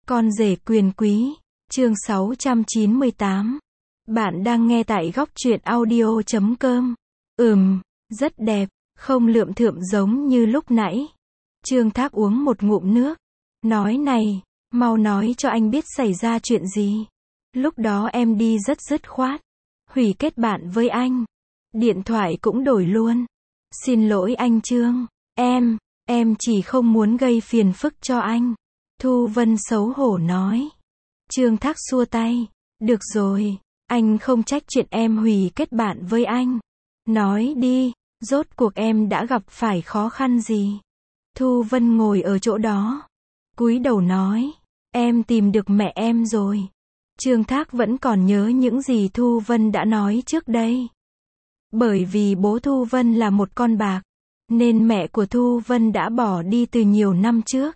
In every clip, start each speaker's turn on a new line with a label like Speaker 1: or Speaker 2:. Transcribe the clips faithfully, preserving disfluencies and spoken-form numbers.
Speaker 1: Con rể quyền quý, chương sáu trăm chín mươi tám. Bạn đang nghe tại góc truyện audio chấm com. Ừm, rất đẹp, không lượm thượm giống như lúc nãy. Trương Thác uống một ngụm nước. Nói này, mau nói cho anh biết xảy ra chuyện gì. Lúc đó em đi rất dứt khoát. Hủy kết bạn với anh. Điện thoại cũng đổi luôn. Xin lỗi anh Trương. Em, em chỉ không muốn gây phiền phức cho anh. Thu Vân xấu hổ nói. Trương Thác xua tay. Được rồi, anh không trách chuyện em hủy kết bạn với anh. Nói đi, rốt cuộc em đã gặp phải khó khăn gì? Thu Vân ngồi ở chỗ đó. Cúi đầu nói. Em tìm được mẹ em rồi. Trương Thác vẫn còn nhớ những gì Thu Vân đã nói trước đây. Bởi vì bố Thu Vân là một con bạc, nên mẹ của Thu Vân đã bỏ đi từ nhiều năm trước.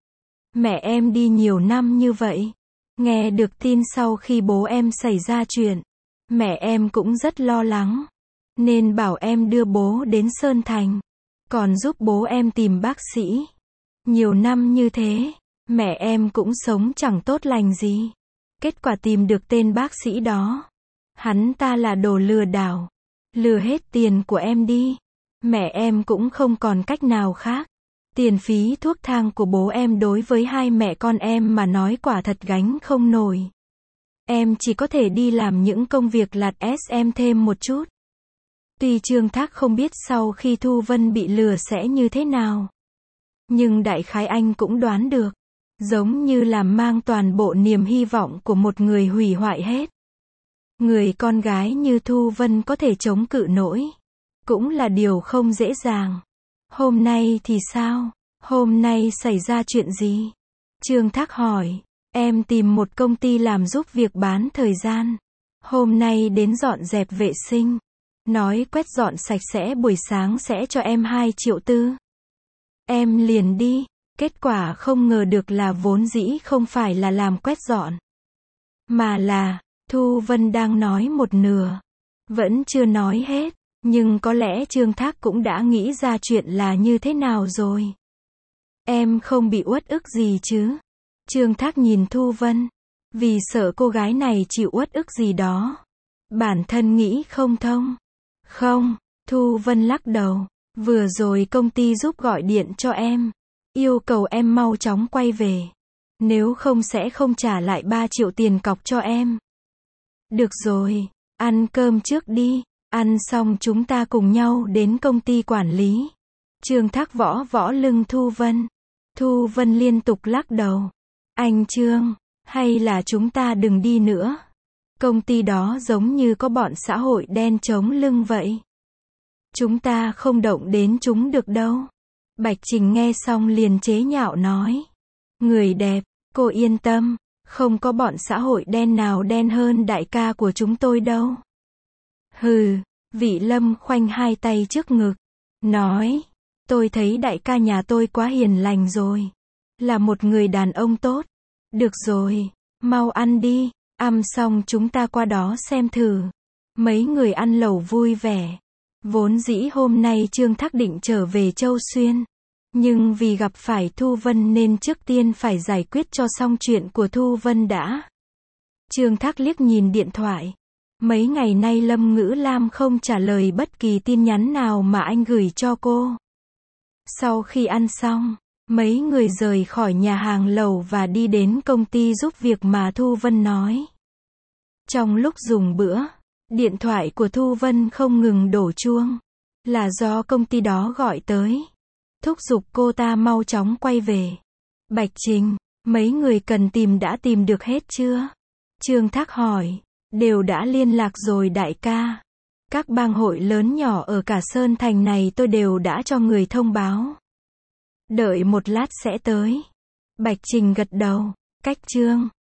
Speaker 1: Mẹ em đi nhiều năm như vậy. Nghe được tin sau khi bố em xảy ra chuyện, mẹ em cũng rất lo lắng. Nên bảo em đưa bố đến Sơn Thành. Còn giúp bố em tìm bác sĩ. Nhiều năm như thế, mẹ em cũng sống chẳng tốt lành gì. Kết quả tìm được tên bác sĩ đó. Hắn ta là đồ lừa đảo. Lừa hết tiền của em đi. Mẹ em cũng không còn cách nào khác. Tiền phí thuốc thang của bố em đối với hai mẹ con em mà nói quả thật gánh không nổi. Em chỉ có thể đi làm những công việc lặt ét em thêm một chút. Tuy Trương Thác không biết sau khi Thu Vân bị lừa sẽ như thế nào. Nhưng đại khái anh cũng đoán được. Giống như làm mang toàn bộ niềm hy vọng của một người hủy hoại hết. Người con gái như Thu Vân có thể chống cự nổi. Cũng là điều không dễ dàng. Hôm nay thì sao? Hôm nay xảy ra chuyện gì? Trương Thác hỏi. Em tìm một công ty làm giúp việc bán thời gian. Hôm nay đến dọn dẹp vệ sinh. Nói quét dọn sạch sẽ buổi sáng sẽ cho em hai triệu tư. Em liền đi. Kết quả không ngờ được là vốn dĩ không phải là làm quét dọn. Mà là, Thu Vân đang nói một nửa. Vẫn chưa nói hết. Nhưng có lẽ Trương Thác cũng đã nghĩ ra chuyện là như thế nào rồi. Em không bị uất ức gì chứ? Trương Thác nhìn Thu Vân. Vì sợ cô gái này chịu uất ức gì đó. Bản thân nghĩ không thông. Không, Thu Vân lắc đầu. Vừa rồi công ty giúp gọi điện cho em. Yêu cầu em mau chóng quay về. Nếu không sẽ không trả lại ba triệu tiền cọc cho em. Được rồi, ăn cơm trước đi. Ăn xong chúng ta cùng nhau đến công ty quản lý. Trương Thác võ võ lưng Thu Vân. Thu Vân liên tục lắc đầu. Anh Trương, hay là chúng ta đừng đi nữa. Công ty đó giống như có bọn xã hội đen chống lưng vậy. Chúng ta không động đến chúng được đâu. Bạch Trình nghe xong liền chế nhạo nói. Người đẹp, cô yên tâm, không có bọn xã hội đen nào đen hơn đại ca của chúng tôi đâu. Hừ, Vị Lâm khoanh hai tay trước ngực. Nói, tôi thấy đại ca nhà tôi quá hiền lành rồi. Là một người đàn ông tốt. Được rồi, mau ăn đi, ăn xong chúng ta qua đó xem thử. Mấy người ăn lẩu vui vẻ. Vốn dĩ hôm nay Trương Thác định trở về Châu Xuyên. Nhưng vì gặp phải Thu Vân nên trước tiên phải giải quyết cho xong chuyện của Thu Vân đã. Trương Thác liếc nhìn điện thoại. Mấy ngày nay Lâm Ngữ Lam không trả lời bất kỳ tin nhắn nào mà anh gửi cho cô. Sau khi ăn xong, mấy người rời khỏi nhà hàng lẩu và đi đến công ty giúp việc mà Thu Vân nói. Trong lúc dùng bữa, điện thoại của Thu Vân không ngừng đổ chuông. Là do công ty đó gọi tới. Thúc giục cô ta mau chóng quay về. Bạch Trình, mấy người cần tìm đã tìm được hết chưa? Trương Thác hỏi. Đều đã liên lạc rồi đại ca. Các bang hội lớn nhỏ ở cả Sơn Thành này tôi đều đã cho người thông báo. Đợi một lát sẽ tới. Bạch Trình gật đầu. Cách Trương,